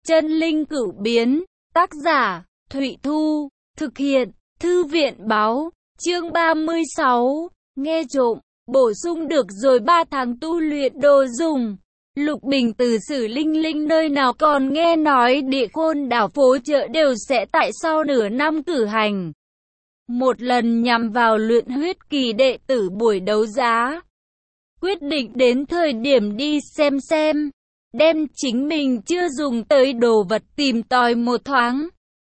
Chân linh cửu biến, tác giả, Thụy Thu, thực hiện, Thư viện báo, chương 36, nghe trộm, bổ sung được rồi 3 tháng tu luyện đồ dùng. Lục Bình từ Sử Linh Linh nơi nào còn nghe nói Địa Côn đảo phố chợ đều sẽ tại sau nửa năm cử hành một lần nhằm vào luyện huyết kỳ đệ tử buổi đấu giá. Quyết định đến thời điểm đi xem, đem chính mình chưa dùng tới đồ vật tìm tòi một thoáng.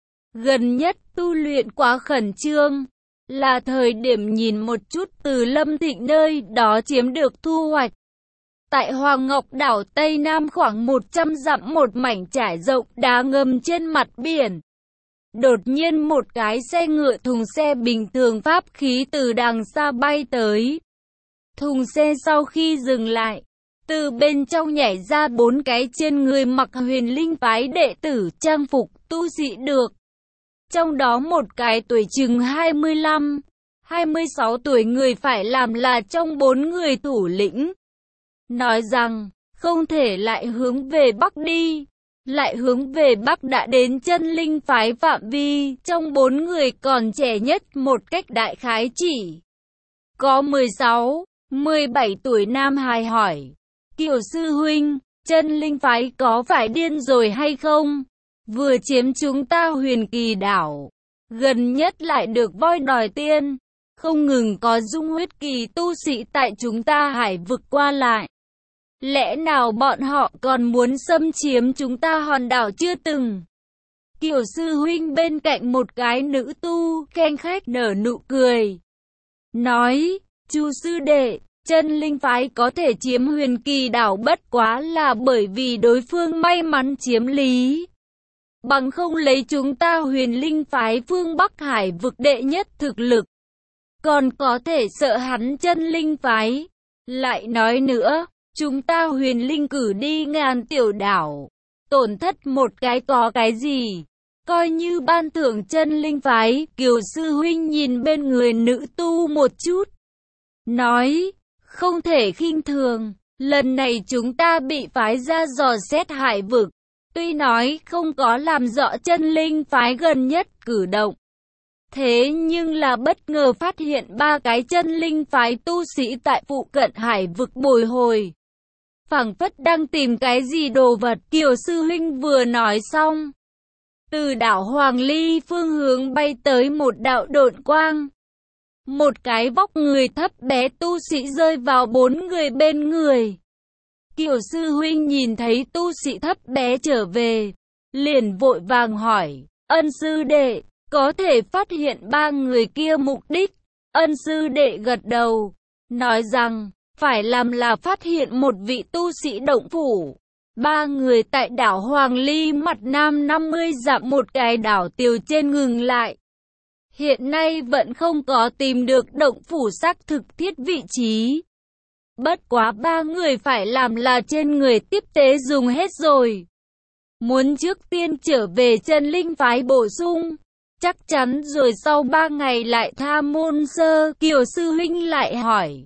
Gần nhất tu luyện quá khẩn trương, là thời điểm nhìn một chút từ Lâm Thịnh nơi đó chiếm được thu hoạch. Tại Hoàng Ngọc đảo Tây Nam khoảng 100 dặm một mảnh trải rộng đá ngầm trên mặt biển. Đột nhiên một cái xe ngựa thùng xe bình thường pháp khí từ đằng xa bay tới. Thùng xe sau khi dừng lại, từ bên trong nhảy ra 4 cái trên người mặc Huyền Linh phái đệ tử trang phục tu sĩ được. Trong đó một cái tuổi chừng 25, 26 tuổi người phải làm là trong 4 người thủ lĩnh. Nói rằng, không thể lại hướng về Bắc đi. Lại hướng về Bắc đã đến chân linh phái phạm vi, trong 4 người còn trẻ nhất một cách đại khái chỉ có 16, 17 tuổi nam hài hỏi. Kiều sư huynh, chân linh phái có phải điên rồi hay không? Vừa chiếm chúng ta Huyền Kỳ đảo, gần nhất lại được voi đòi tiên, không ngừng có dung huyết kỳ tu sĩ tại chúng ta hải vực qua lại. Lẽ nào bọn họ còn muốn xâm chiếm chúng ta hòn đảo chưa từng? Kiều sư huynh bên cạnh một cái nữ tu khen khách nở nụ cười, nói, Chu sư đệ, chân linh phái có thể chiếm Huyền Kỳ đảo bất quá là bởi vì đối phương may mắn chiếm lý. Bằng không lấy chúng ta Huyền Linh phái phương Bắc Hải vực đệ nhất thực lực, còn có thể sợ hắn chân linh phái. Lại nói nữa, chúng ta Huyền Linh cử đi ngàn tiểu đảo, tổn thất một cái có cái gì, coi như ban thưởng chân linh phái. Kiều sư huynh nhìn bên người nữ tu một chút, nói, không thể khinh thường, lần này chúng ta bị phái ra dò xét hải vực, tuy nói không có làm rõ chân linh phái gần nhất cử động, thế nhưng là bất ngờ phát hiện 3 cái chân linh phái tu sĩ tại phụ cận hải vực bồi hồi, phảng phất đang tìm cái gì đồ vật. Kiều sư huynh vừa nói xong, từ đảo Hoàng Ly phương hướng bay tới một đạo độn quang. Một cái vóc người thấp bé tu sĩ rơi vào 4 người bên người. Kiều sư huynh nhìn thấy tu sĩ thấp bé trở về, liền vội vàng hỏi, Ân sư đệ, có thể phát hiện 3 người kia mục đích? Ân sư đệ gật đầu, nói rằng, phải làm là phát hiện một vị tu sĩ động phủ. 3 người tại đảo Hoàng Ly mặt nam 50 dặm một cái đảo tiều trên ngừng lại. Hiện nay vẫn không có tìm được động phủ xác thực thiết vị trí. Bất quá 3 người phải làm là trên người tiếp tế dùng hết rồi. Muốn trước tiên trở về chân linh phái bổ sung, chắc chắn rồi sau 3 ngày lại tha môn sơ. Kiều sư huynh lại hỏi,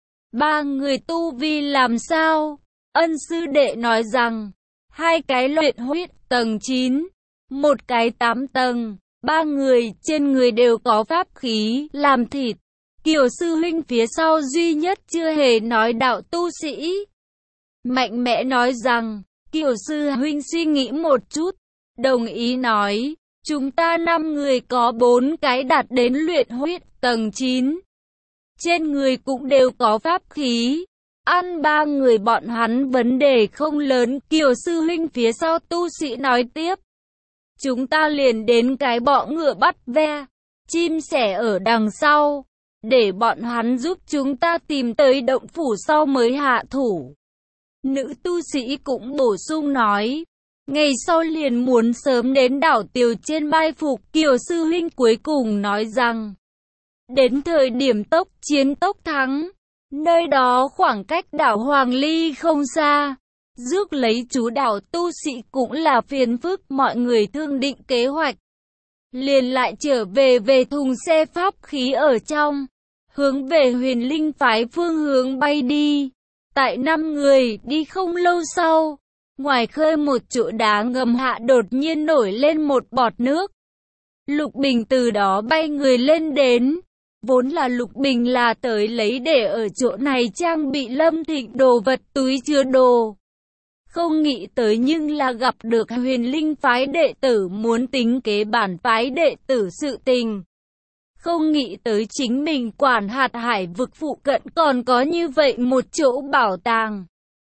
3 người tu vi làm sao? Ân sư đệ nói rằng, 2 cái luyện huyết tầng 9, một cái 8 tầng, 3 người trên người đều có pháp khí làm thịt. Kiều sư huynh phía sau duy nhất chưa hề nói đạo tu sĩ, mạnh mẽ nói rằng, Kiều sư huynh suy nghĩ một chút, đồng ý nói, chúng ta 5 người có 4 cái đạt đến luyện huyết tầng 9. Trên người cũng đều có pháp khí, ăn 3 người bọn hắn vấn đề không lớn. Kiều sư huynh phía sau tu sĩ nói tiếp, chúng ta liền đến cái bọ ngựa bắt ve, chim sẻ ở đằng sau, để bọn hắn giúp chúng ta tìm tới động phủ sau mới hạ thủ. Nữ tu sĩ cũng bổ sung nói, ngày sau liền muốn sớm đến đảo tiều trên mai phục. Kiều sư huynh cuối cùng nói rằng, đến thời điểm tốc chiến tốc thắng, nơi đó khoảng cách đảo Hoàng Ly không xa, rước lấy chú đảo tu sĩ cũng là phiền phức. Mọi người thương định kế hoạch, liền lại trở về thùng xe pháp khí ở trong, hướng về Huyền Linh phái phương hướng bay đi. Tại 5 người đi không lâu sau, Ngoài khơi một chỗ đá ngầm hạ đột nhiên nổi lên một bọt nước. Lục Bình từ đó bay người lên đến. Vốn là Lục Bình là tới lấy để ở chỗ này trang bị Lâm Thịnh đồ vật túi chứa đồ. Không nghĩ tới nhưng là gặp được Huyền Linh phái đệ tử muốn tính kế bản phái đệ tử sự tình. Không nghĩ tới chính mình quản hạt hải vực phụ cận còn có như vậy một chỗ bảo tàng.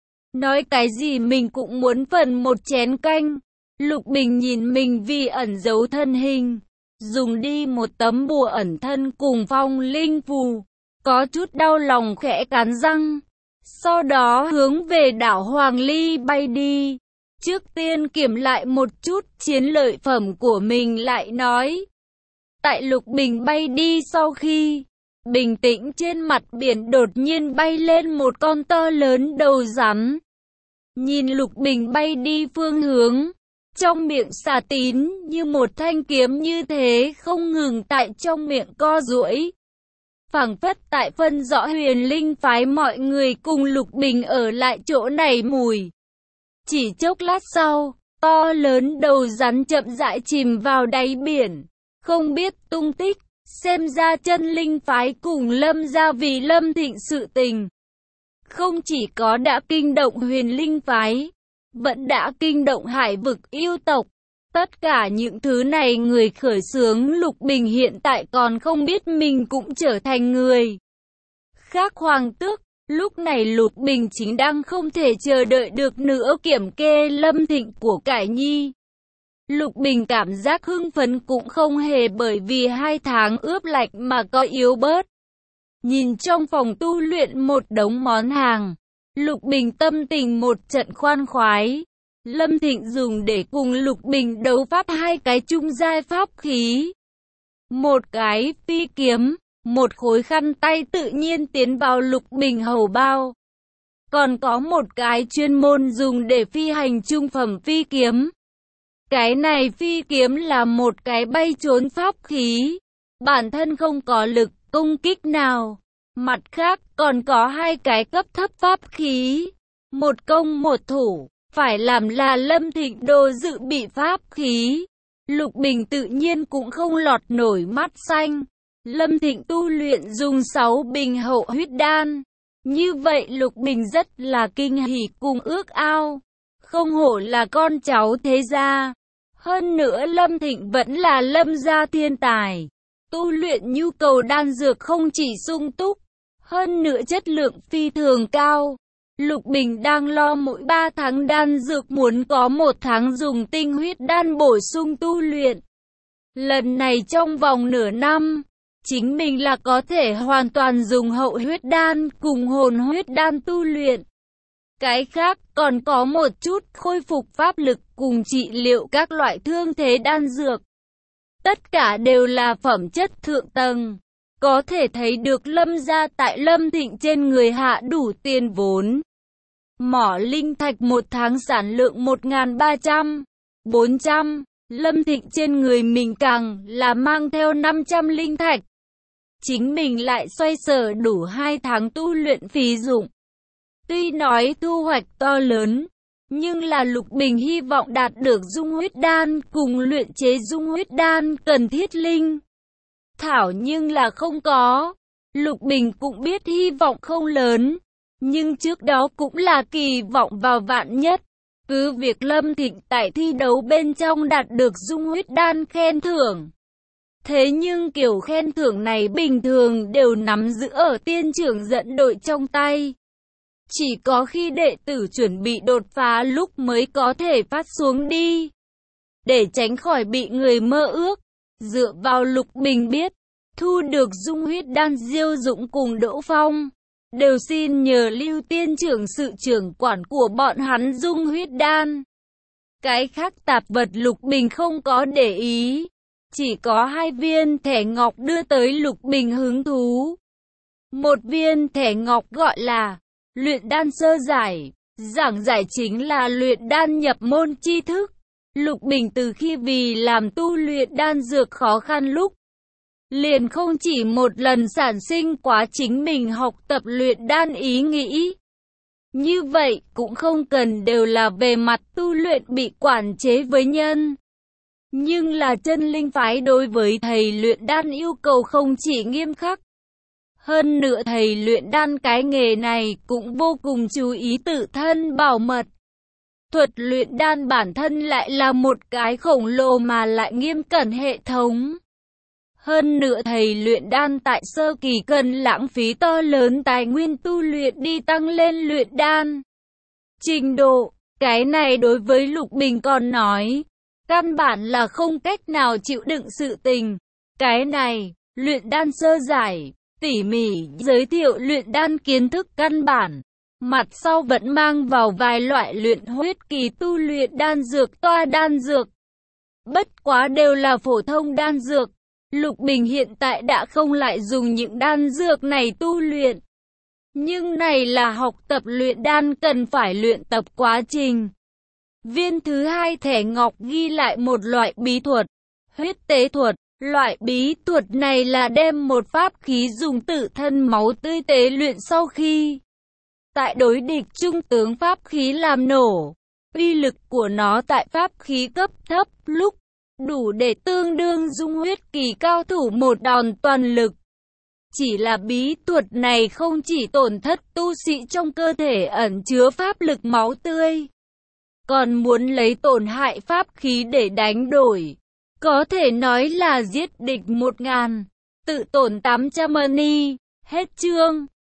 Nói cái gì mình cũng muốn phần một chén canh. Lục Bình nhìn mình vì ẩn giấu thân hình, dùng đi một tấm bùa ẩn thân cùng phong linh phù, có chút đau lòng khẽ cắn răng. Sau đó hướng về đảo Hoàng Ly bay đi. Trước tiên kiểm lại một chút chiến lợi phẩm của mình lại nói. Tại Lục Bình bay đi sau khi bình tĩnh trên mặt biển đột nhiên bay lên một con to lớn đầu rắn. Nhìn Lục Bình bay đi phương hướng, trong miệng xà tín như một thanh kiếm như thế không ngừng tại trong miệng co duỗi. Phảng phất tại phân rõ Huyền Linh phái mọi người cùng Lục Bình ở lại chỗ này mùi. Chỉ chốc lát sau, to lớn đầu rắn chậm rãi chìm vào đáy biển, không biết tung tích. Xem ra chân linh phái cùng Lâm gia vì Lâm Thịnh sự tình, không chỉ có đã kinh động Huyền Linh phái, vẫn đã kinh động hải vực yêu tộc. Tất cả những thứ này người khởi xướng Lục Bình hiện tại còn không biết mình cũng trở thành người khác hoàng tước. Lúc này Lục Bình chính đang không thể chờ đợi được nữa kiểm kê Lâm Thịnh của cải nhi. Lục Bình cảm giác hưng phấn cũng không hề bởi vì 2 tháng ướp lạnh mà có yếu bớt. Nhìn trong phòng tu luyện một đống món hàng, Lục Bình tâm tình một trận khoan khoái. Lâm Thịnh dùng để cùng Lục Bình đấu pháp 2 cái trung giai pháp khí. Một cái phi kiếm, một khối khăn tay tự nhiên tiến vào Lục Bình hầu bao. Còn có một cái chuyên môn dùng để phi hành trung phẩm phi kiếm. Cái này phi kiếm là một cái bay trốn pháp khí, bản thân không có lực công kích nào. Mặt khác còn có 2 cái cấp thấp pháp khí, một công một thủ, phải làm là Lâm Thịnh đồ dự bị pháp khí. Lục Bình tự nhiên cũng không lọt nổi mắt xanh. Lâm Thịnh tu luyện dùng 6 bình hậu huyết đan. Như vậy Lục Bình rất là kinh hỉ cùng ước ao. Không hổ là con cháu thế gia. Hơn nữa Lâm Thịnh vẫn là Lâm gia thiên tài. Tu luyện nhu cầu đan dược không chỉ sung túc, hơn nữa chất lượng phi thường cao. Lục Bình đang lo mỗi 3 tháng đan dược muốn có 1 tháng dùng tinh huyết đan bổ sung tu luyện. Lần này trong vòng nửa năm, chính mình là có thể hoàn toàn dùng hậu huyết đan cùng hồn huyết đan tu luyện. Cái khác còn có một chút khôi phục pháp lực cùng trị liệu các loại thương thế đan dược. Tất cả đều là phẩm chất thượng tầng. Có thể thấy được Lâm gia tại Lâm Thịnh trên người hạ đủ tiền vốn. Mỏ linh thạch 1 tháng sản lượng 1.300, 400. Lâm Thịnh trên người mình càng là mang theo 500 linh thạch. Chính mình lại xoay sở đủ 2 tháng tu luyện phí dụng. Tuy nói thu hoạch to lớn, nhưng là Lục Bình hy vọng đạt được dung huyết đan cùng luyện chế dung huyết đan cần thiết linh thảo nhưng là không có. Lục Bình cũng biết hy vọng không lớn, nhưng trước đó cũng là kỳ vọng vào vạn nhất. Cứ việc Lâm Thịnh tại thi đấu bên trong đạt được dung huyết đan khen thưởng. Thế nhưng kiểu khen thưởng này bình thường đều nắm giữ ở tiên trưởng dẫn đội trong tay. Chỉ có khi đệ tử chuẩn bị đột phá lúc mới có thể phát xuống đi. Để tránh khỏi bị người mơ ước, dựa vào Lục Bình biết, thu được dung huyết đan Diêu Dũng cùng Đỗ Phong, đều xin nhờ Lưu tiên trưởng sự trưởng quản của bọn hắn dung huyết đan. Cái khác tạp vật Lục Bình không có để ý, chỉ có 2 viên thẻ ngọc đưa tới Lục Bình hứng thú. Một viên thẻ ngọc gọi là luyện đan sơ giải, giảng giải chính là luyện đan nhập môn tri thức. Lục Bình từ khi vì làm tu luyện đan dược khó khăn lúc, liền không chỉ một lần sản sinh quá chính mình học tập luyện đan ý nghĩ. Như vậy cũng không cần đều là về mặt tu luyện bị quản chế với nhân. Nhưng là chân linh phái đối với thầy luyện đan yêu cầu không chỉ nghiêm khắc. Hơn nữa thầy luyện đan cái nghề này cũng vô cùng chú ý tự thân bảo mật. Thuật luyện đan bản thân lại là một cái khổng lồ mà lại nghiêm cẩn hệ thống. Hơn nữa thầy luyện đan tại sơ kỳ cần lãng phí to lớn tài nguyên tu luyện đi tăng lên luyện đan trình độ. Cái này đối với Lục Bình còn nói, căn bản là không cách nào chịu đựng sự tình. Cái này, luyện đan sơ giải, tỉ mỉ giới thiệu luyện đan kiến thức căn bản. Mặt sau vẫn mang vào vài loại luyện huyết kỳ tu luyện đan dược toa đan dược. Bất quá đều là phổ thông đan dược. Lục Bình hiện tại đã không lại dùng những đan dược này tu luyện. Nhưng này là học tập luyện đan cần phải luyện tập quá trình. Viên thứ hai thẻ ngọc ghi lại một loại bí thuật, huyết tế thuật. Loại bí thuật này là đem một pháp khí dùng tự thân máu tươi tế luyện sau khi tại đối địch trung tướng pháp khí làm nổ. Uy lực của nó tại pháp khí cấp thấp lúc đủ để tương đương dung huyết kỳ cao thủ một đòn toàn lực. Chỉ là bí thuật này không chỉ tổn thất tu sĩ trong cơ thể ẩn chứa pháp lực máu tươi, còn muốn lấy tổn hại pháp khí để đánh đổi. Có thể nói là giết địch 1000, tự tổn 800 money. Hết chương.